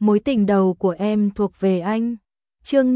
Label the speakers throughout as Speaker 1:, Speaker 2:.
Speaker 1: Mối tình đầu của em thuộc về anh. Chương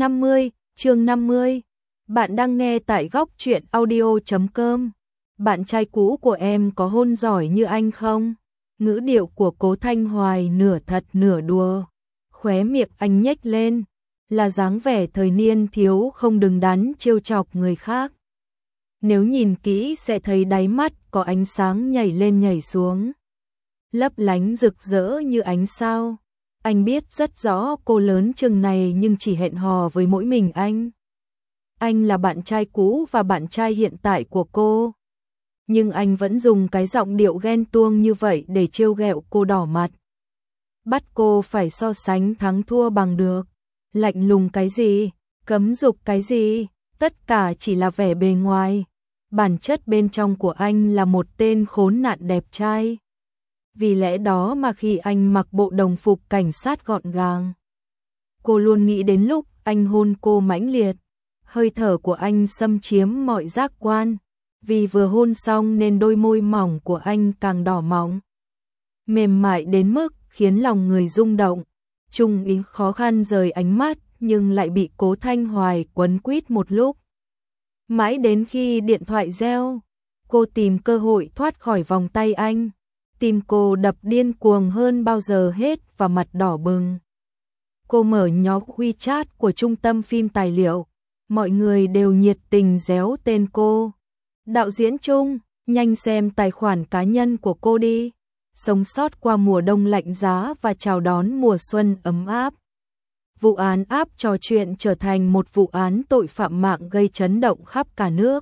Speaker 1: 50. Bạn đang nghe tại góc truyện audio.com. Bạn trai cũ của em có hôn giỏi như anh không? Ngữ điệu của Cố Thanh Hoài nửa thật nửa đùa. Khóe miệng anh nhếch lên, là dáng vẻ thời niên thiếu không đứng đắn trêu chọc người khác. Nếu nhìn kỹ sẽ thấy đáy mắt có ánh sáng nhảy lên nhảy xuống, lấp lánh rực rỡ như ánh sao. Anh biết rất rõ cô lớn chừng này nhưng chỉ hẹn hò với mỗi mình anh. Anh là bạn trai cũ và bạn trai hiện tại của cô. Nhưng anh vẫn dùng cái giọng điệu ghen tuông như vậy để trêu ghẹo cô đỏ mặt. Bắt cô phải so sánh thắng thua bằng được. Lạnh lùng cái gì, cấm dục cái gì, tất cả chỉ là vẻ bề ngoài. Bản chất bên trong của anh là một tên khốn nạn đẹp trai. Vì lẽ đó mà khi anh mặc bộ đồng phục cảnh sát gọn gàng, cô luôn nghĩ đến lúc anh hôn cô mãnh liệt. Hơi thở của anh xâm chiếm mọi giác quan. Vì vừa hôn xong nên đôi môi mỏng của anh càng đỏ mọng, mềm mại đến mức khiến lòng người rung động. Trung Ý khó khăn rời ánh mắt nhưng lại bị Cố Thanh Hoài quấn quýt một lúc. Mãi đến khi điện thoại reo, cô tìm cơ hội thoát khỏi vòng tay anh. Tim cô đập điên cuồng hơn bao giờ hết và mặt đỏ bừng. Cô mở nhóm WeChat của trung tâm phim tài liệu. Mọi người đều nhiệt tình réo tên cô. Đạo diễn Trung, nhanh xem tài khoản cá nhân của cô đi. Sống sót qua mùa đông lạnh giá và chào đón mùa xuân ấm áp. Vụ án áp trò chuyện trở thành một vụ án tội phạm mạng gây chấn động khắp cả nước.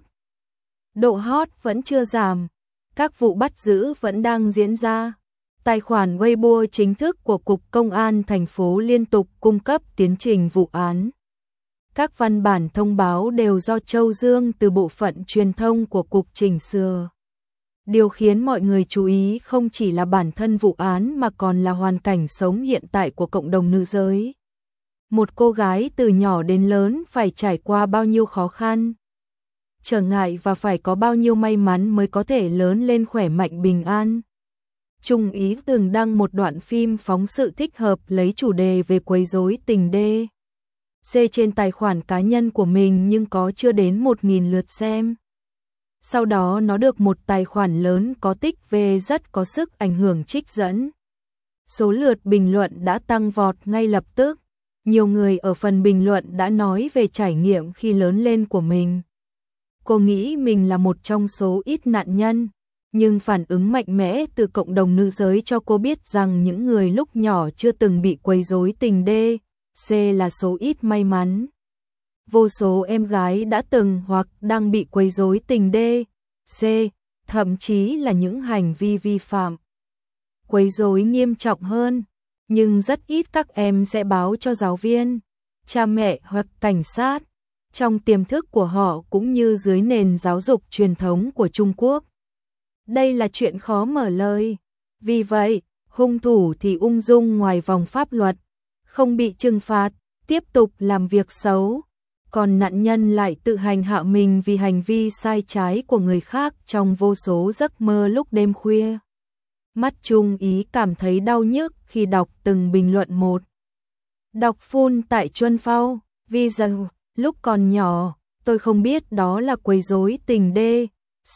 Speaker 1: Độ hot vẫn chưa giảm. Các vụ bắt giữ vẫn đang diễn ra. Tài khoản Weibo chính thức của Cục Công an thành phố liên tục cung cấp tiến trình vụ án. Các văn bản thông báo đều do Châu Dương từ bộ phận truyền thông của Cục chỉnh sửa. Điều khiến mọi người chú ý không chỉ là bản thân vụ án mà còn là hoàn cảnh sống hiện tại của cộng đồng nữ giới. Một cô gái từ nhỏ đến lớn phải trải qua bao nhiêu khó khăn, trở ngại và phải có bao nhiêu may mắn mới có thể lớn lên khỏe mạnh bình an. Trung Ý từng đăng một đoạn phim phóng sự thích hợp lấy chủ đề về quấy rối tình đê trên tài khoản cá nhân của mình nhưng có chưa đến 1.000 lượt xem. Sau đó nó được một tài khoản lớn có tích về rất có sức ảnh hưởng trích dẫn. Số lượt bình luận đã tăng vọt ngay lập tức. Nhiều người ở phần bình luận đã nói về trải nghiệm khi lớn lên của mình. Cô nghĩ mình là một trong số ít nạn nhân, nhưng phản ứng mạnh mẽ từ cộng đồng nữ giới cho cô biết rằng những người lúc nhỏ chưa từng bị quấy rối tình đê là số ít may mắn. Vô số em gái đã từng hoặc đang bị quấy rối tình đê thậm chí là những hành vi vi phạm quấy rối nghiêm trọng hơn, nhưng rất ít các em sẽ báo cho giáo viên, cha mẹ hoặc cảnh sát. Trong tiềm thức của họ cũng như dưới nền giáo dục truyền thống của Trung Quốc, đây là chuyện khó mở lời. Vì vậy, hung thủ thì ung dung ngoài vòng pháp luật, không bị trừng phạt, tiếp tục làm việc xấu. Còn nạn nhân lại tự hành hạ mình vì hành vi sai trái của người khác trong vô số giấc mơ lúc đêm khuya. Mắt Trung Ý cảm thấy đau nhức khi đọc từng bình luận một. Đọc full tại Chuân Phao, vì rằng lúc còn nhỏ, tôi không biết đó là quấy rối tình đê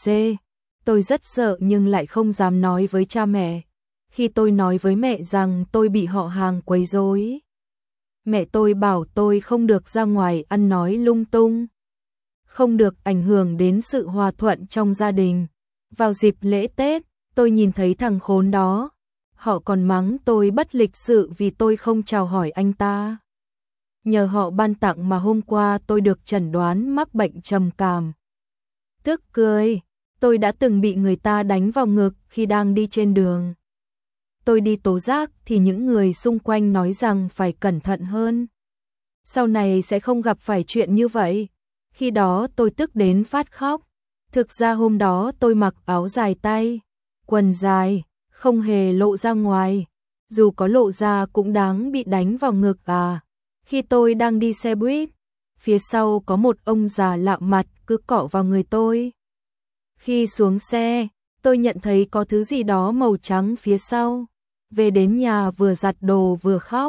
Speaker 1: tôi rất sợ nhưng lại không dám nói với cha mẹ. Khi tôi nói với mẹ rằng tôi bị họ hàng quấy rối, mẹ tôi bảo tôi không được ra ngoài ăn nói lung tung, không được ảnh hưởng đến sự hòa thuận trong gia đình. Vào dịp lễ Tết, tôi nhìn thấy thằng khốn đó, họ còn mắng tôi bất lịch sự vì tôi không chào hỏi anh ta. Nhờ họ ban tặng mà hôm qua tôi được chẩn đoán mắc bệnh trầm cảm. Tức cười, tôi đã từng bị người ta đánh vào ngực khi đang đi trên đường. Tôi đi tố giác thì những người xung quanh nói rằng phải cẩn thận hơn, sau này sẽ không gặp phải chuyện như vậy. Khi đó tôi tức đến phát khóc. Thực ra hôm đó tôi mặc áo dài tay, quần dài, không hề lộ ra ngoài. Dù có lộ ra cũng đáng bị đánh vào ngực à. Khi tôi đang đi xe buýt, phía sau có một ông già lạ mặt cứ cọ vào người tôi. Khi xuống xe, tôi nhận thấy có thứ gì đó màu trắng phía sau. Về đến nhà vừa giặt đồ vừa khóc.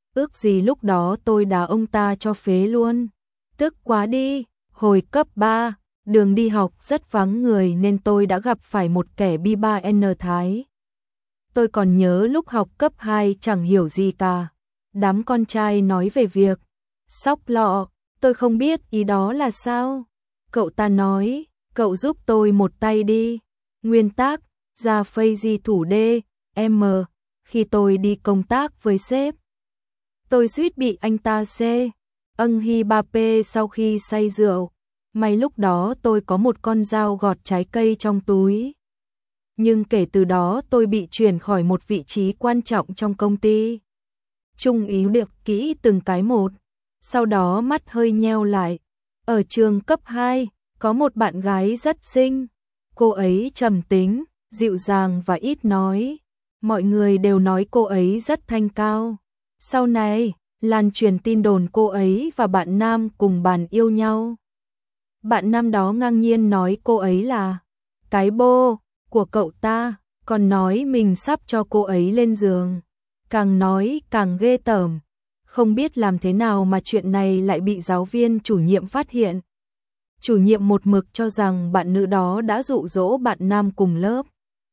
Speaker 1: ước gì lúc đó tôi đá ông ta cho phế luôn. Tức quá đi, hồi cấp 3, đường đi học rất vắng người nên tôi đã gặp phải một kẻ bi 3N Thái. Tôi còn nhớ lúc học cấp 2 chẳng hiểu gì cả. Đám con trai nói về việc xóc lọ, tôi không biết ý đó là sao. Cậu ta nói, cậu giúp tôi một tay đi. Nguyên tác, ra phây di thủ đê, M. Khi tôi đi công tác với sếp, tôi suýt bị anh ta xê. Âng hi ba pê sau khi say rượu. May lúc đó tôi có một con dao gọt trái cây trong túi. Nhưng kể từ đó tôi bị chuyển khỏi một vị trí quan trọng trong công ty. Trung ý được kỹ từng cái một. Sau đó mắt hơi nheo lại. Ở trường cấp 2, có một bạn gái rất xinh. Cô ấy trầm tính, dịu dàng và ít nói. Mọi người đều nói cô ấy rất thanh cao. Sau này, lan truyền tin đồn cô ấy và bạn nam cùng bàn yêu nhau. Bạn nam đó ngang nhiên nói cô ấy là cái bô của cậu ta, còn nói mình sắp cho cô ấy lên giường. Càng nói càng ghê tởm. Không biết làm thế nào mà chuyện này lại bị giáo viên chủ nhiệm phát hiện. Chủ nhiệm một mực cho rằng bạn nữ đó đã dụ dỗ bạn nam cùng lớp.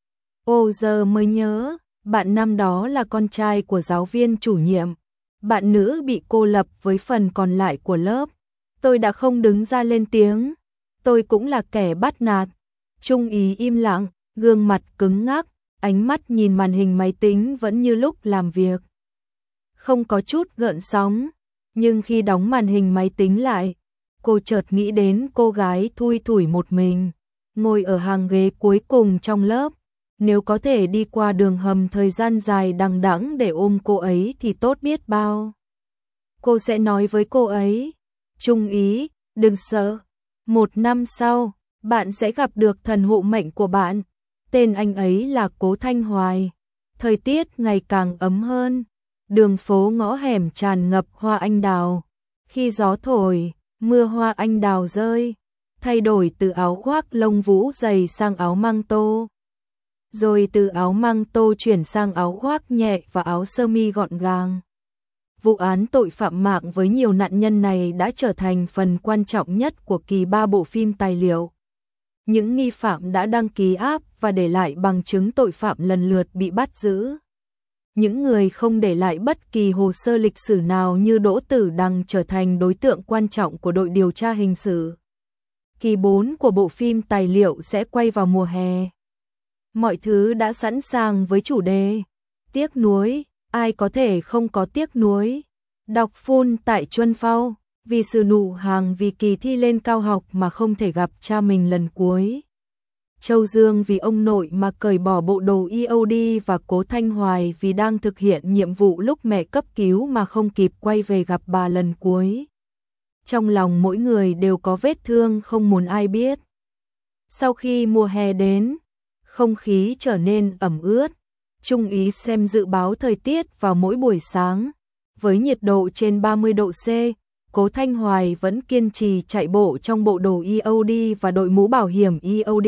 Speaker 1: Ô giờ mới nhớ, bạn nam đó là con trai của giáo viên chủ nhiệm. Bạn nữ bị cô lập với phần còn lại của lớp. Tôi đã không đứng ra lên tiếng. Tôi cũng là kẻ bắt nạt. Trung ý im lặng, gương mặt cứng ngắc, ánh mắt nhìn màn hình máy tính vẫn như lúc làm việc. Không có chút gợn sóng, nhưng khi đóng màn hình máy tính lại, cô chợt nghĩ đến cô gái thui thủi một mình, ngồi ở hàng ghế cuối cùng trong lớp. Nếu có thể đi qua đường hầm thời gian dài đằng đẵng để ôm cô ấy thì tốt biết bao. Cô sẽ nói với cô ấy, Trung ý, đừng sợ. 1 năm sau, bạn sẽ gặp được thần hộ mệnh của bạn. Tên anh ấy là Cố Thanh Hoài. Thời tiết ngày càng ấm hơn. Đường phố ngõ hẻm tràn ngập hoa anh đào. Khi gió thổi, mưa hoa anh đào rơi. Thay đổi từ áo khoác lông vũ dày sang áo măng tô. Rồi từ áo măng tô chuyển sang áo khoác nhẹ và áo sơ mi gọn gàng. Vụ án tội phạm mạng với nhiều nạn nhân này đã trở thành phần quan trọng nhất của kỳ 3 bộ phim tài liệu. Những nghi phạm đã đăng ký app và để lại bằng chứng tội phạm lần lượt bị bắt giữ. Những người không để lại bất kỳ hồ sơ lịch sử nào như Đỗ Tử Đằng trở thành đối tượng quan trọng của đội điều tra hình sự. Kỳ 4 của bộ phim tài liệu sẽ quay vào mùa hè. Mọi thứ đã sẵn sàng với chủ đề tiếc nuối, ai có thể không có tiếc nuối. Đọc full tại Chuân Phao, vì sự nụ hàng vì kỳ thi lên cao học mà không thể gặp cha mình lần cuối. Châu Dương vì ông nội mà cởi bỏ bộ đồ EOD và Cố Thanh Hoài vì đang thực hiện nhiệm vụ lúc mẹ cấp cứu mà không kịp quay về gặp bà lần cuối. Trong lòng mỗi người đều có vết thương không muốn ai biết. Sau khi mùa hè đến, không khí trở nên ẩm ướt. Trung ý xem dự báo thời tiết vào mỗi buổi sáng. Với nhiệt độ trên 30 độ C, Cố Thanh Hoài vẫn kiên trì chạy bộ trong bộ đồ EOD và đội mũ bảo hiểm EOD.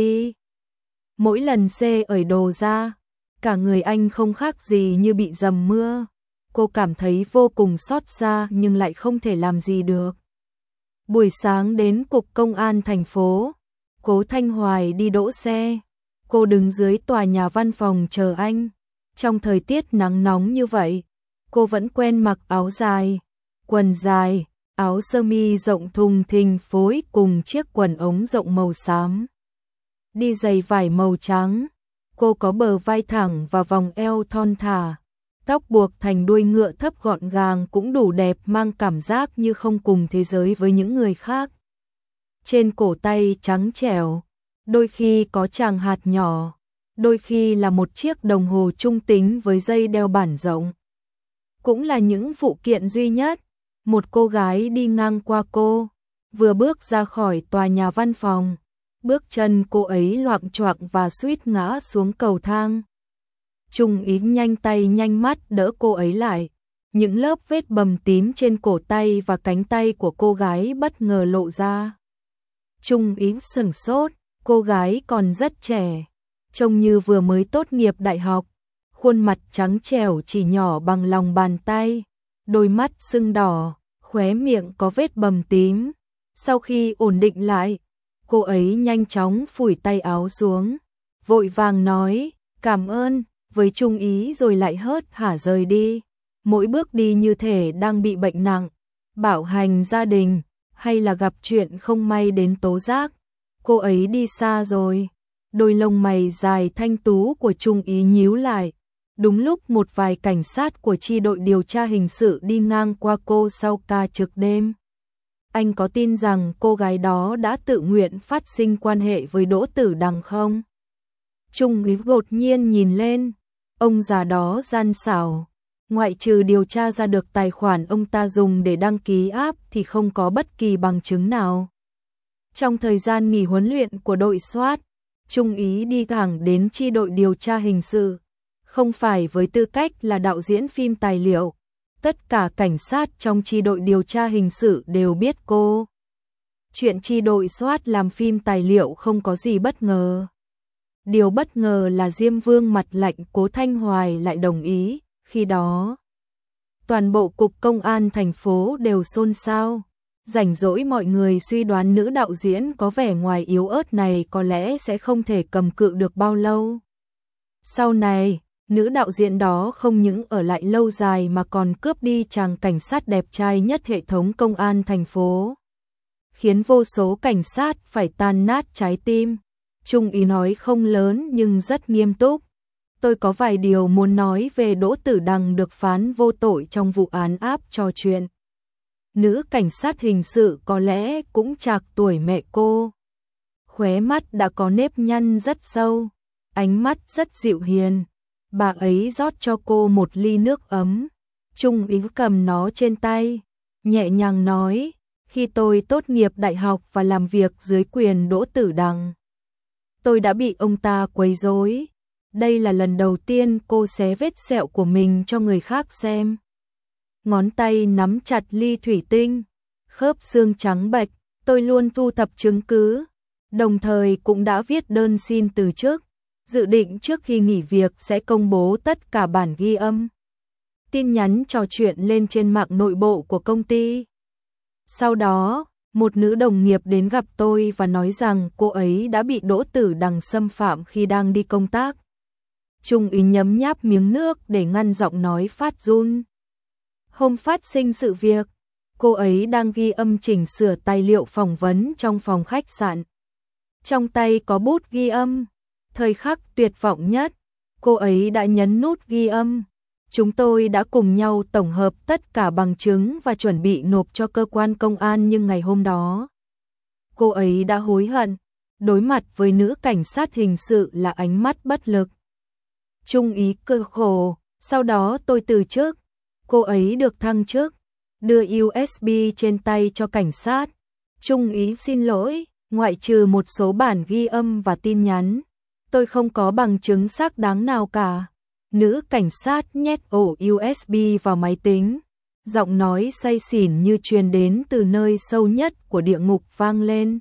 Speaker 1: Mỗi lần C ởi đồ ra, cả người anh không khác gì như bị dầm mưa. Cô cảm thấy vô cùng xót xa nhưng lại không thể làm gì được. Buổi sáng đến cục công an thành phố, Cố Thanh Hoài đi đỗ xe. Cô đứng dưới tòa nhà văn phòng chờ anh. Trong thời tiết nắng nóng như vậy, cô vẫn quen mặc áo dài, quần dài, áo sơ mi rộng thùng thình phối cùng chiếc quần ống rộng màu xám. Đi giày vải màu trắng, cô có bờ vai thẳng và vòng eo thon thả. Tóc buộc thành đuôi ngựa thấp gọn gàng cũng đủ đẹp, mang cảm giác như không cùng thế giới với những người khác. Trên cổ tay trắng trẻo, đôi khi có chàng hạt nhỏ, đôi khi là một chiếc đồng hồ trung tính với dây đeo bản rộng. Cũng là những phụ kiện duy nhất. Một cô gái đi ngang qua cô, vừa bước ra khỏi tòa nhà văn phòng. Bước chân cô ấy loạng choạng và suýt ngã xuống cầu thang. Trung ý nhanh tay nhanh mắt đỡ cô ấy lại. Những lớp vết bầm tím trên cổ tay và cánh tay của cô gái bất ngờ lộ ra. Trung ý sửng sốt, cô gái còn rất trẻ, trông như vừa mới tốt nghiệp đại học. Khuôn mặt trắng trẻo chỉ nhỏ bằng lòng bàn tay, đôi mắt sưng đỏ, khóe miệng có vết bầm tím. Sau khi ổn định lại, cô ấy nhanh chóng phủi tay áo xuống, vội vàng nói, cảm ơn, với Trung Ý rồi lại hớt hả rời đi. Mỗi bước đi như thể đang bị bệnh nặng, bạo hành gia đình, hay là gặp chuyện không may đến tố giác. Cô ấy đi xa rồi. Đôi lông mày dài thanh tú của Trung Ý nhíu lại. Đúng lúc một vài cảnh sát của chi đội điều tra hình sự đi ngang qua cô sau ca trực đêm. Anh có tin rằng cô gái đó đã tự nguyện phát sinh quan hệ với Đỗ Tử Đằng không? Trung Ý đột nhiên nhìn lên, ông già đó gian xảo. Ngoại trừ điều tra ra được tài khoản ông ta dùng để đăng ký app thì không có bất kỳ bằng chứng nào. Trong thời gian nghỉ huấn luyện của đội SWAT, Trung Ý đi thẳng đến chi đội điều tra hình sự. Không phải với tư cách là đạo diễn phim tài liệu, tất cả cảnh sát trong chi đội điều tra hình sự đều biết cô. Chuyện chi đội SWAT làm phim tài liệu không có gì bất ngờ. Điều bất ngờ là Diêm Vương mặt lạnh Cố Thanh Hoài lại đồng ý, khi đó toàn bộ cục công an thành phố đều xôn xao. Rảnh rỗi mọi người suy đoán nữ đạo diễn có vẻ ngoài yếu ớt này có lẽ sẽ không thể cầm cự được bao lâu. Sau này, nữ đạo diễn đó không những ở lại lâu dài mà còn cướp đi chàng cảnh sát đẹp trai nhất hệ thống công an thành phố, khiến vô số cảnh sát phải tan nát trái tim. Trung Ý nói không lớn nhưng rất nghiêm túc. Tôi có vài điều muốn nói về Đỗ Tử Đằng được phán vô tội trong vụ án áp trò chuyện. Nữ cảnh sát hình sự có lẽ cũng trạc tuổi mẹ cô. Khóe mắt đã có nếp nhăn rất sâu, ánh mắt rất dịu hiền. Bà ấy rót cho cô một ly nước ấm. Trung Ý cầm nó trên tay, nhẹ nhàng nói, khi tôi tốt nghiệp đại học và làm việc dưới quyền Đỗ Tử Đằng, tôi đã bị ông ta quấy rối. Đây là lần đầu tiên cô xé vết sẹo của mình cho người khác xem. Ngón tay nắm chặt ly thủy tinh, khớp xương trắng bệch. Tôi luôn thu thập chứng cứ, đồng thời cũng đã viết đơn xin từ chức, dự định trước khi nghỉ việc sẽ công bố tất cả bản ghi âm, tin nhắn trò chuyện lên trên mạng nội bộ của công ty. Sau đó, một nữ đồng nghiệp đến gặp tôi và nói rằng cô ấy đã bị Đỗ Tử Đằng xâm phạm khi đang đi công tác. Trung Ý nhấm nháp miếng nước để ngăn giọng nói phát run. Hôm phát sinh sự việc, cô ấy đang ghi âm chỉnh sửa tài liệu phỏng vấn trong phòng khách sạn. Trong tay có bút ghi âm. Thời khắc tuyệt vọng nhất, cô ấy đã nhấn nút ghi âm. Chúng tôi đã cùng nhau tổng hợp tất cả bằng chứng và chuẩn bị nộp cho cơ quan công an, nhưng ngày hôm đó, cô ấy đã hối hận. Đối mặt với nữ cảnh sát hình sự là ánh mắt bất lực. Trung Ý cười khổ, sau đó tôi từ chức. Cô ấy được thăng chức, đưa USB trên tay cho cảnh sát. Trung Ý xin lỗi, ngoại trừ một số bản ghi âm và tin nhắn, tôi không có bằng chứng xác đáng nào cả. Nữ cảnh sát nhét ổ USB vào máy tính, giọng nói say xỉn như truyền đến từ nơi sâu nhất của địa ngục vang lên.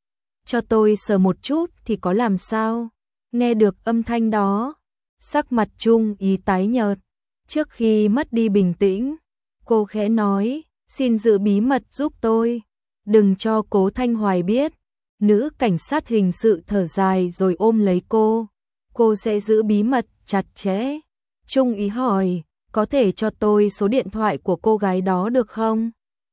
Speaker 1: Cho tôi sờ một chút thì có làm sao? Nghe được âm thanh đó, sắc mặt Trung Ý tái nhợt. Trước khi mất đi bình tĩnh, cô khẽ nói, xin giữ bí mật giúp tôi, đừng cho Cố Thanh Hoài biết. Nữ cảnh sát hình sự thở dài rồi ôm lấy cô sẽ giữ bí mật chặt chẽ. Trung Ý hỏi, có thể cho tôi số điện thoại của cô gái đó được không?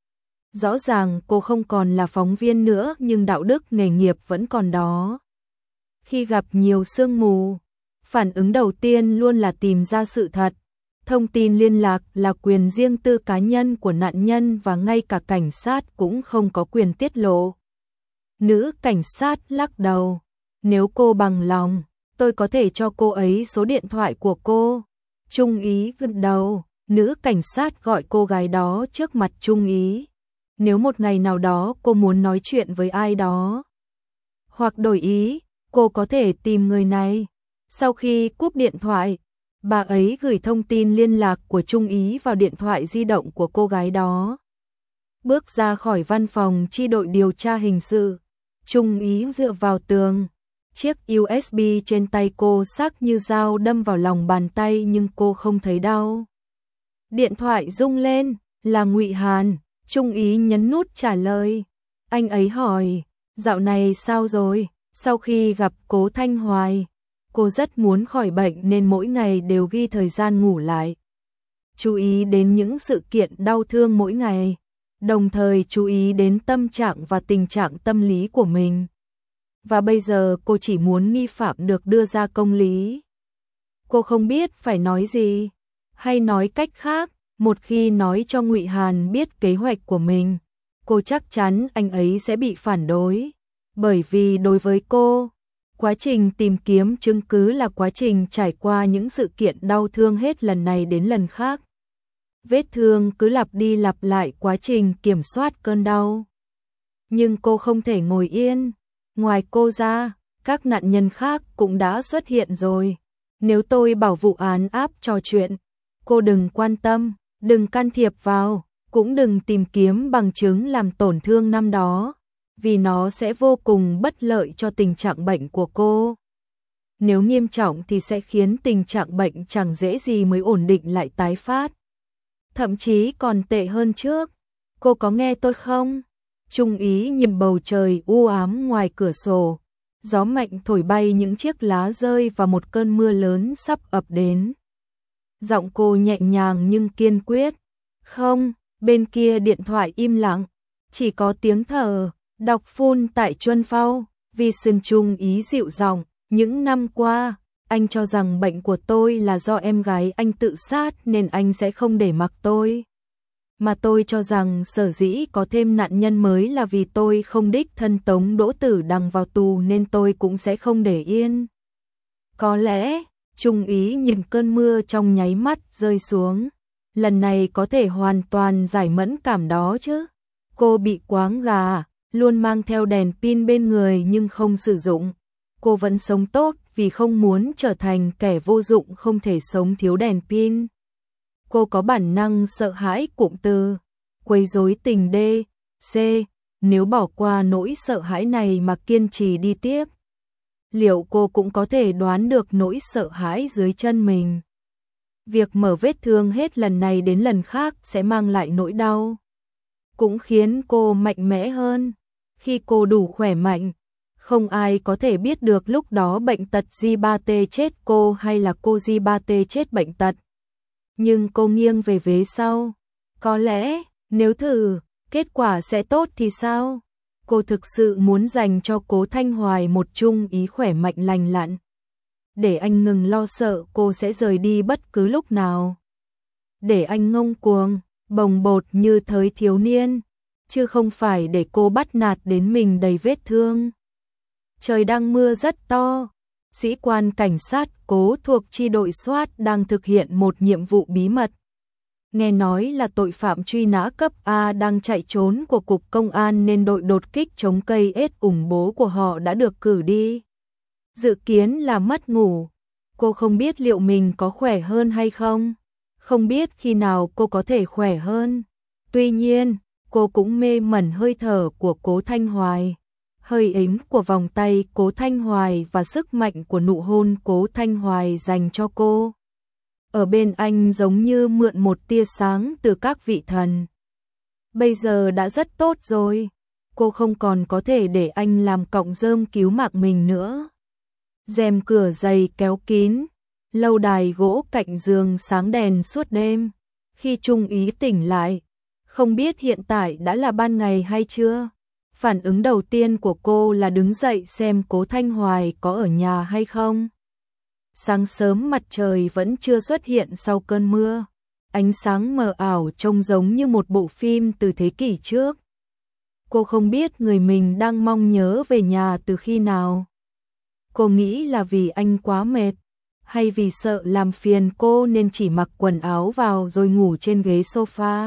Speaker 1: Rõ ràng cô không còn là phóng viên nữa nhưng đạo đức nghề nghiệp vẫn còn đó. Khi gặp nhiều sương mù, phản ứng đầu tiên luôn là tìm ra sự thật. Thông tin liên lạc là quyền riêng tư cá nhân của nạn nhân và ngay cả cảnh sát cũng không có quyền tiết lộ. Nữ cảnh sát lắc đầu, nếu cô bằng lòng, tôi có thể cho cô ấy số điện thoại của cô. Trung Ý gật đầu, nữ cảnh sát gọi cô gái đó trước mặt Trung Ý. Nếu một ngày nào đó cô muốn nói chuyện với ai đó, hoặc đổi ý, cô có thể tìm người này. Sau khi cúp điện thoại, bà ấy gửi thông tin liên lạc của Trung Ý vào điện thoại di động của cô gái đó. Bước ra khỏi văn phòng chi đội điều tra hình sự, Trung Ý dựa vào tường. Chiếc USB trên tay cô sắc như dao đâm vào lòng bàn tay nhưng cô không thấy đau. Điện thoại rung lên, Là Ngụy Hàn, Trung Ý nhấn nút trả lời. Anh ấy hỏi, dạo này sao rồi? Sau khi gặp Cố Thanh Hoài, cô rất muốn khỏi bệnh nên mỗi ngày đều ghi thời gian ngủ lại. Chú ý đến những sự kiện đau thương mỗi ngày, đồng thời chú ý đến tâm trạng và tình trạng tâm lý của mình. Và bây giờ cô chỉ muốn nghi phạm được đưa ra công lý. Cô không biết phải nói gì, hay nói cách khác, một khi nói cho Ngụy Hàn biết kế hoạch của mình, cô chắc chắn anh ấy sẽ bị phản đối. Bởi vì đối với cô, quá trình tìm kiếm chứng cứ là quá trình trải qua những sự kiện đau thương hết lần này đến lần khác. Vết thương cứ lặp đi lặp lại quá trình kiểm soát cơn đau. Nhưng cô không thể ngồi yên. Ngoài cô ra, các nạn nhân khác cũng đã xuất hiện rồi. Nếu tôi bảo vụ án áp trò chuyện, cô đừng quan tâm, đừng can thiệp vào, cũng đừng tìm kiếm bằng chứng làm tổn thương năm đó, vì nó sẽ vô cùng bất lợi cho tình trạng bệnh của cô. Nếu nghiêm trọng thì sẽ khiến tình trạng bệnh chẳng dễ gì mới ổn định lại tái phát. Thậm chí còn tệ hơn trước. Cô có nghe tôi không? Trung Ý nhìn bầu trời u ám ngoài cửa sổ. Gió mạnh thổi bay những chiếc lá rơi và một cơn mưa lớn sắp ập đến. Giọng cô nhẹ nhàng nhưng kiên quyết. Không, bên kia điện thoại im lặng. Chỉ có tiếng thở, đọc phun tại Chuân Phao. Vì Sơn Trung Ý dịu giọng. Những năm qua, anh cho rằng bệnh của tôi là do em gái anh tự sát nên anh sẽ không để mặc tôi. Mà tôi cho rằng sở dĩ có thêm nạn nhân mới là vì tôi không đích thân tống Đỗ Tử Đằng vào tù nên tôi cũng sẽ không để yên. Có lẽ, Trung Ý nhìn cơn mưa trong nháy mắt rơi xuống. Lần này có thể hoàn toàn giải mẫn cảm đó chứ. Cô bị quáng gà, luôn mang theo đèn pin bên người nhưng không sử dụng. Cô vẫn sống tốt vì không muốn trở thành kẻ vô dụng không thể sống thiếu đèn pin. Cô có bản năng sợ hãi cụm từ quấy rối tình D, C, nếu bỏ qua nỗi sợ hãi này mà kiên trì đi tiếp. Liệu cô cũng có thể đoán được nỗi sợ hãi dưới chân mình? Việc mở vết thương hết lần này đến lần khác sẽ mang lại nỗi đau. Cũng khiến cô mạnh mẽ hơn. Khi cô đủ khỏe mạnh, không ai có thể biết được lúc đó bệnh tật J3T chết cô hay là cô J3T chết bệnh tật. Nhưng cô nghiêng về vế sau. Có lẽ, nếu thử, kết quả sẽ tốt thì sao? Cô thực sự muốn dành cho Cố Thanh Hoài một Trung Ý khỏe mạnh lành lặn. Để anh ngừng lo sợ cô sẽ rời đi bất cứ lúc nào. Để anh ngông cuồng, bồng bột như thời thiếu niên. Chứ không phải để cô bắt nạt đến mình đầy vết thương. Trời đang mưa rất to. Sĩ quan cảnh sát Cố thuộc chi đội SWAT đang thực hiện một nhiệm vụ bí mật. Nghe nói là tội phạm truy nã cấp A đang chạy trốn của Cục Công an nên đội đột kích chống cây ết ủng bố của họ đã được cử đi. Dự kiến là mất ngủ. Cô không biết liệu mình có khỏe hơn hay không. Không biết khi nào cô có thể khỏe hơn. Tuy nhiên, cô cũng mê mẩn hơi thở của Cố Thanh Hoài. Hơi ấm của vòng tay Cố Thanh Hoài và sức mạnh của nụ hôn Cố Thanh Hoài dành cho cô. Ở bên anh giống như mượn một tia sáng từ các vị thần. Bây giờ đã rất tốt rồi. Cô không còn có thể để anh làm cọng rơm cứu mạng mình nữa. Rèm cửa dày kéo kín. Lâu đài gỗ cạnh giường sáng đèn suốt đêm. Khi Trung Ý tỉnh lại, không biết hiện tại đã là ban ngày hay chưa. Phản ứng đầu tiên của cô là đứng dậy xem Cố Thanh Hoài có ở nhà hay không. Sáng sớm mặt trời vẫn chưa xuất hiện sau cơn mưa. Ánh sáng mờ ảo trông giống như một bộ phim từ thế kỷ trước. Cô không biết người mình đang mong nhớ về nhà từ khi nào. Cô nghĩ là vì anh quá mệt, hay vì sợ làm phiền cô nên chỉ mặc quần áo vào rồi ngủ trên ghế sofa.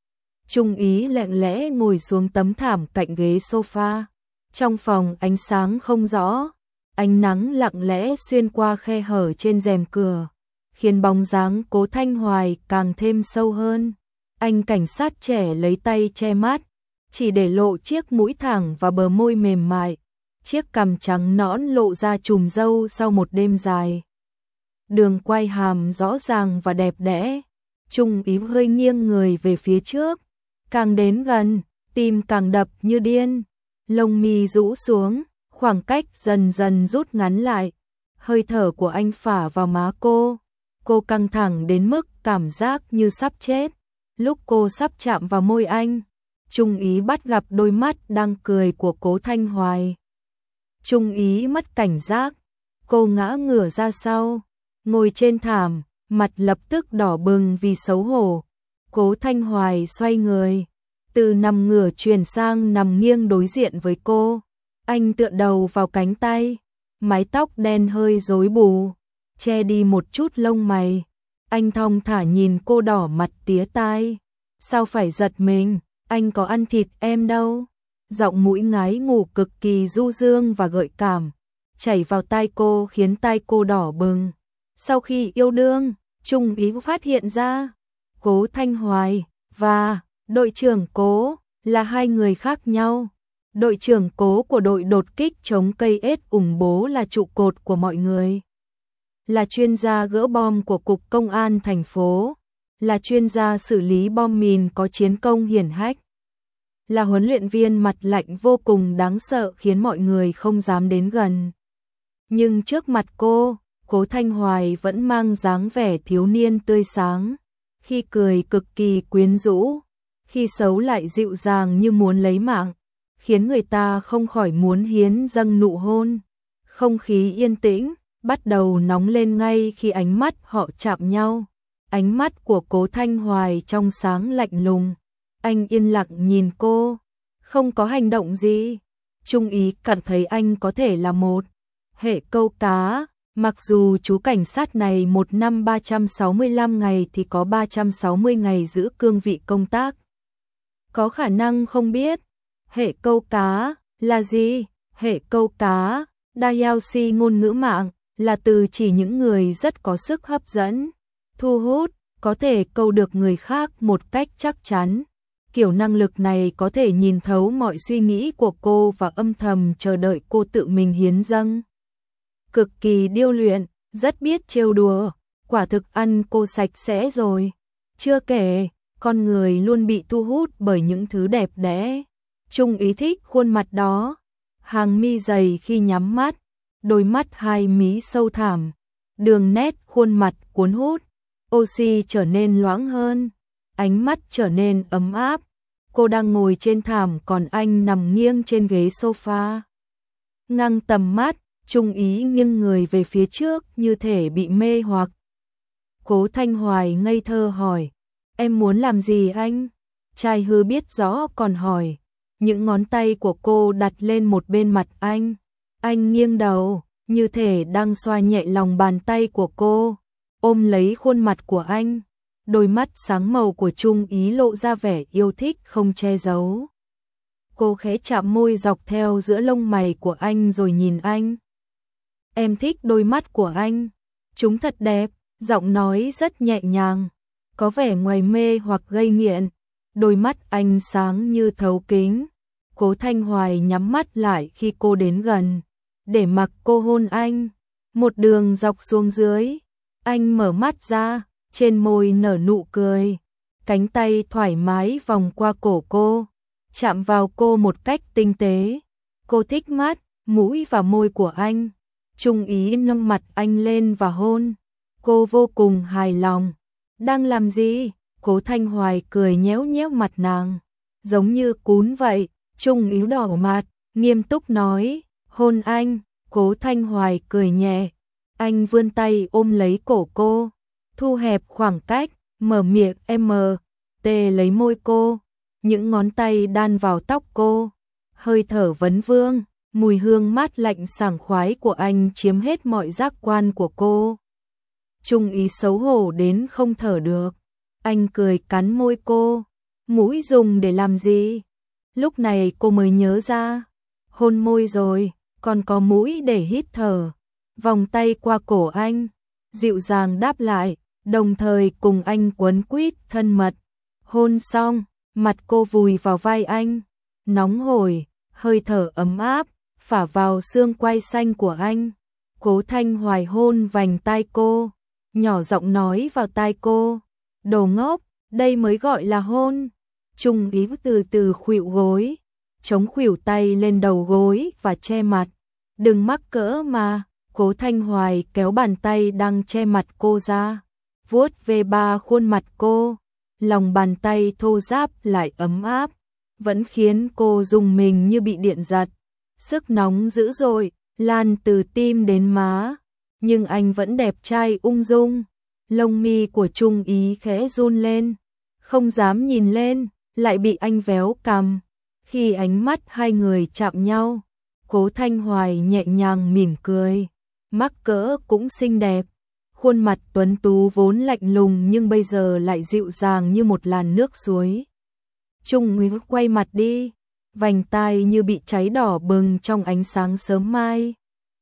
Speaker 1: Trung Ý lặng lẽ ngồi xuống tấm thảm cạnh ghế sofa. Trong phòng ánh sáng không rõ, ánh nắng lặng lẽ xuyên qua khe hở trên rèm cửa, khiến bóng dáng Cố Thanh Hoài càng thêm sâu hơn. Anh cảnh sát trẻ lấy tay che mắt, chỉ để lộ chiếc mũi thẳng và bờ môi mềm mại, chiếc cằm trắng nõn lộ ra chùm râu sau một đêm dài. Đường quai hàm rõ ràng và đẹp đẽ, Trung Ý hơi nghiêng người về phía trước, càng đến gần, tim càng đập như điên, lông mi rũ xuống, khoảng cách dần dần rút ngắn lại. Hơi thở của anh phả vào má cô căng thẳng đến mức cảm giác như sắp chết. Lúc cô sắp chạm vào môi anh, Trung Ý bắt gặp đôi mắt đang cười của Cố Thanh Hoài. Trung Ý mất cảnh giác, cô ngã ngửa ra sau, ngồi trên thảm, mặt lập tức đỏ bừng vì xấu hổ. Cố Thanh Hoài xoay người, từ nằm ngửa chuyển sang nằm nghiêng đối diện với cô. Anh tựa đầu vào cánh tay, mái tóc đen hơi rối bù, che đi một chút lông mày. Anh thong thả nhìn cô đỏ mặt tía tai. Sao phải giật mình, anh có ăn thịt em đâu. Giọng mũi ngái ngủ cực kỳ du dương và gợi cảm, chảy vào tai cô khiến tai cô đỏ bừng. Sau khi yêu đương, Trung Ý phát hiện ra, Cố Thanh Hoài và đội trưởng Cố là hai người khác nhau. Đội trưởng Cố của đội đột kích chống cây ết ủng bố là trụ cột của mọi người. Là chuyên gia gỡ bom của Cục Công an thành phố. Là chuyên gia xử lý bom mìn có chiến công hiển hách. Là huấn luyện viên mặt lạnh vô cùng đáng sợ khiến mọi người không dám đến gần. Nhưng trước mặt cô, Cố Thanh Hoài vẫn mang dáng vẻ thiếu niên tươi sáng. Khi cười cực kỳ quyến rũ, khi xấu lại dịu dàng như muốn lấy mạng, khiến người ta không khỏi muốn hiến dâng nụ hôn. Không khí yên tĩnh, bắt đầu nóng lên ngay khi ánh mắt họ chạm nhau. Ánh mắt của Cố Thanh Hoài trong sáng lạnh lùng. Anh yên lặng nhìn cô, không có hành động gì. Trung Ý cảm thấy anh có thể là một hệ câu cá. Mặc dù chú cảnh sát này một năm 365 ngày thì có 360 ngày giữ cương vị công tác. Có khả năng không biết hệ câu cá là gì? Hệ câu cá, Dayaoshi ngôn ngữ mạng, là từ chỉ những người rất có sức hấp dẫn, thu hút, có thể câu được người khác một cách chắc chắn. Kiểu năng lực này có thể nhìn thấu mọi suy nghĩ của cô và âm thầm chờ đợi cô tự mình hiến dâng. Cực kỳ điêu luyện, rất biết trêu đùa, quả thực ăn cô sạch sẽ rồi. Chưa kể, con người luôn bị thu hút bởi những thứ đẹp đẽ. Trung Ý thích khuôn mặt đó, hàng mi dày khi nhắm mắt, đôi mắt hai mí sâu thẳm, đường nét khuôn mặt cuốn hút, oxy trở nên loãng hơn, ánh mắt trở nên ấm áp. Cô đang ngồi trên thảm còn anh nằm nghiêng trên ghế sofa. Ngang tầm mắt, Trung Ý nghiêng người về phía trước như thể bị mê hoặc. Cố Thanh Hoài ngây thơ hỏi, em muốn làm gì anh? Trai hư biết rõ còn hỏi. Những ngón tay của cô đặt lên một bên mặt anh. Anh nghiêng đầu, như thể đang xoa nhẹ lòng bàn tay của cô, ôm lấy khuôn mặt của anh. Đôi mắt sáng màu của Trung Ý lộ ra vẻ yêu thích không che giấu. Cô khẽ chạm môi dọc theo giữa lông mày của anh rồi nhìn anh. Em thích đôi mắt của anh, chúng thật đẹp, giọng nói rất nhẹ nhàng, có vẻ ngoài mê hoặc gây nghiện. Đôi mắt anh sáng như thấu kính. Cố Thanh Hoài nhắm mắt lại khi cô đến gần, để mặc cô hôn anh. Một đường dọc xuống dưới, anh mở mắt ra, trên môi nở nụ cười. Cánh tay thoải mái vòng qua cổ cô, chạm vào cô một cách tinh tế. Cô thích mắt, mũi và môi của anh. Trung Ý nâng mặt anh lên và hôn. Cô vô cùng hài lòng. Đang làm gì? Cố Thanh Hoài cười nhéo nhéo mặt nàng, giống như cún vậy. Trung Ý đỏ mặt, nghiêm túc nói, hôn anh. Cố Thanh Hoài cười nhẹ. Anh vươn tay ôm lấy cổ cô, thu hẹp khoảng cách, mở miệng tê lấy môi cô. Những ngón tay đan vào tóc cô, hơi thở vấn vương, mùi hương mát lạnh sảng khoái của anh chiếm hết mọi giác quan của cô. Trung Ý xấu hổ đến không thở được. Anh cười cắn môi cô. Mũi dùng để làm gì? Lúc này cô mới nhớ ra, hôn môi rồi, còn có mũi để hít thở. Vòng tay qua cổ anh, dịu dàng đáp lại, đồng thời cùng anh quấn quýt thân mật. Hôn xong, mặt cô vùi vào vai anh, nóng hổi, hơi thở ấm áp phả vào xương quai xanh của anh. Cố Thanh Hoài hôn vành tai cô, nhỏ giọng nói vào tai cô, Đồ ngốc, đây mới gọi là hôn. Trung Ý từ từ khuỵu gối, chống khuỷu tay lên đầu gối và che mặt. Đừng mắc cỡ mà. Cố Thanh Hoài kéo bàn tay đang che mặt cô ra, vuốt về ba khuôn mặt cô. Lòng bàn tay thô ráp lại ấm áp, vẫn khiến cô rùng mình như bị điện giật. Sức nóng dữ dội, lan từ tim đến má. Nhưng anh vẫn đẹp trai ung dung. Lông mi của Trung Ý khẽ run lên, không dám nhìn lên, lại bị anh véo cằm. Khi ánh mắt hai người chạm nhau, Cố Thanh Hoài nhẹ nhàng mỉm cười. Mắc cỡ cũng xinh đẹp. Khuôn mặt tuấn tú vốn lạnh lùng nhưng bây giờ lại dịu dàng như một làn nước suối. Trung Ý quay mặt đi, vành tai như bị cháy đỏ bừng trong ánh sáng sớm mai.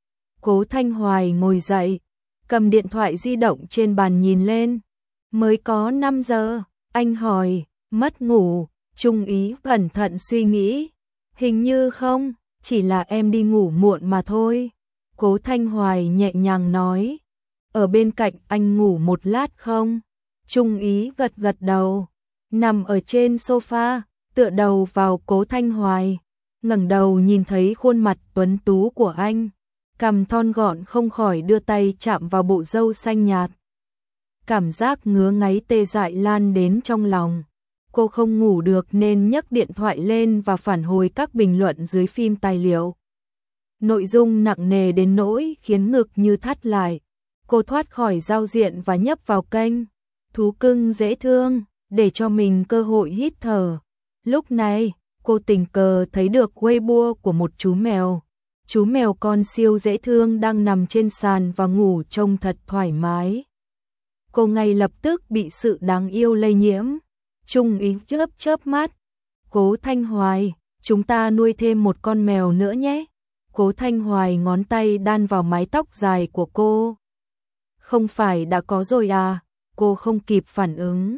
Speaker 1: Cố Thanh Hoài ngồi dậy, cầm điện thoại di động trên bàn nhìn lên. Mới có 5 giờ, anh hỏi, mất ngủ. Trung Ý cẩn thận suy nghĩ. Hình như không, chỉ là em đi ngủ muộn mà thôi. Cố Thanh Hoài nhẹ nhàng nói, ở bên cạnh anh ngủ một lát không? Trung Ý gật gật đầu, nằm ở trên sofa, tựa đầu vào Cố Thanh Hoài, ngẩng đầu nhìn thấy khuôn mặt tuấn tú của anh, cằm thon gọn không khỏi đưa tay chạm vào bộ râu xanh nhạt. Cảm giác ngứa ngáy tê dại lan đến trong lòng. Cô không ngủ được nên nhấc điện thoại lên và phản hồi các bình luận dưới phim tài liệu. Nội dung nặng nề đến nỗi khiến ngực như thắt lại. Cô thoát khỏi giao diện và nhấp vào kênh Thú cưng dễ thương để cho mình cơ hội hít thở. Lúc này, cô tình cờ thấy được Weibo của một chú mèo. Chú mèo con siêu dễ thương đang nằm trên sàn và ngủ trông thật thoải mái. Cô ngay lập tức bị sự đáng yêu lây nhiễm. Trung Ý chớp chớp mắt. Cố Thanh Hoài, chúng ta nuôi thêm một con mèo nữa nhé. Cố Thanh Hoài ngón tay đan vào mái tóc dài của cô. Không phải đã có rồi à? Cô không kịp phản ứng.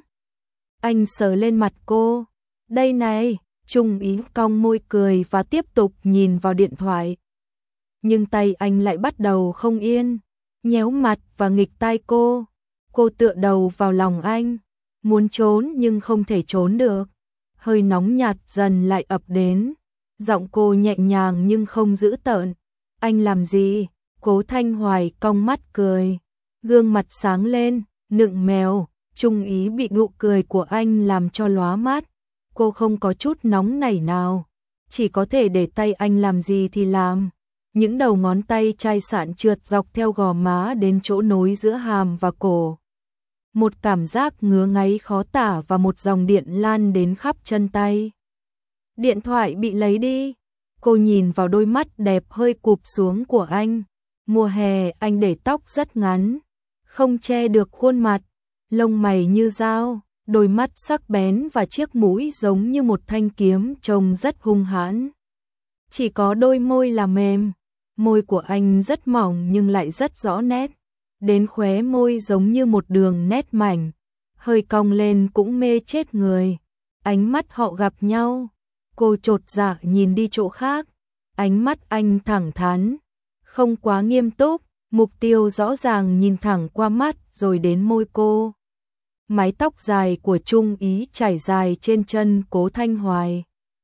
Speaker 1: Anh sờ lên mặt cô. Đây này, Trung Ý cong môi cười và tiếp tục nhìn vào điện thoại. Nhưng tay anh lại bắt đầu không yên, nhéo mặt và nghịch tai cô. Cô tựa đầu vào lòng anh, muốn trốn nhưng không thể trốn được. Hơi nóng nhạt dần lại ập đến. Giọng cô nhẹ nhàng nhưng không dữ tợn. Anh làm gì? Cố Thanh Hoài cong mắt cười, gương mặt sáng lên, nựng mèo. Trung Ý bị nụ cười của anh làm cho lóa mắt. Cô không có chút nóng nảy nào, chỉ có thể để tay anh làm gì thì làm. Những đầu ngón tay chai sạn trượt dọc theo gò má đến chỗ nối giữa hàm và cổ. Một cảm giác ngứa ngáy khó tả và một dòng điện lan đến khắp chân tay. Điện thoại bị lấy đi. Cô nhìn vào đôi mắt đẹp hơi cụp xuống của anh. Mùa hè anh để tóc rất ngắn, không che được khuôn mặt, lông mày như dao, đôi mắt sắc bén và chiếc mũi giống như một thanh kiếm trông rất hung hãn. Chỉ có đôi môi là mềm, môi của anh rất mỏng nhưng lại rất rõ nét, đến khóe môi giống như một đường nét mảnh, hơi cong lên cũng mê chết người. Ánh mắt họ gặp nhau, cô chột dạ nhìn đi chỗ khác, ánh mắt anh thẳng thắn, không quá nghiêm túc, mục tiêu rõ ràng nhìn thẳng qua mắt rồi đến môi cô. Mái tóc dài của Trung Ý trải dài trên chân Cố Thanh Hoài.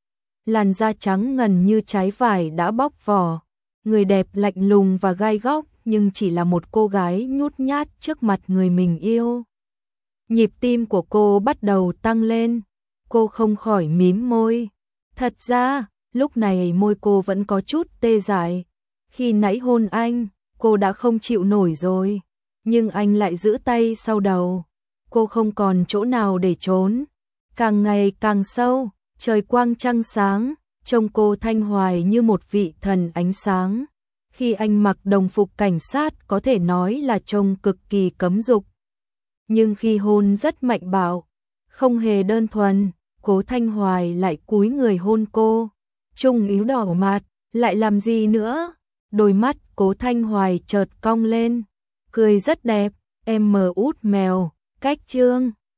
Speaker 1: Làn da trắng ngần như trái vải đã bóc vỏ, người đẹp lạnh lùng và gai góc nhưng chỉ là một cô gái nhút nhát trước mặt người mình yêu. Nhịp tim của cô bắt đầu tăng lên, cô không khỏi mím môi. Thật ra, lúc này môi cô vẫn có chút tê dại. Khi nãy hôn anh, cô đã không chịu nổi rồi, nhưng anh lại giữ tay sau đầu. Cô không còn chỗ nào để trốn. Càng ngày càng sâu, trời quang trăng sáng, trông cô Thanh Hoài như một vị thần ánh sáng. Khi anh mặc đồng phục cảnh sát có thể nói là trông cực kỳ cấm dục. Nhưng khi hôn rất mạnh bạo, không hề đơn thuần. Cố Thanh Hoài lại cúi người hôn cô. Trung Ý đỏ mặt, lại làm gì nữa? Đôi mắt Cố Thanh Hoài chợt cong lên, cười rất đẹp. Em mờ út mèo, cách chương.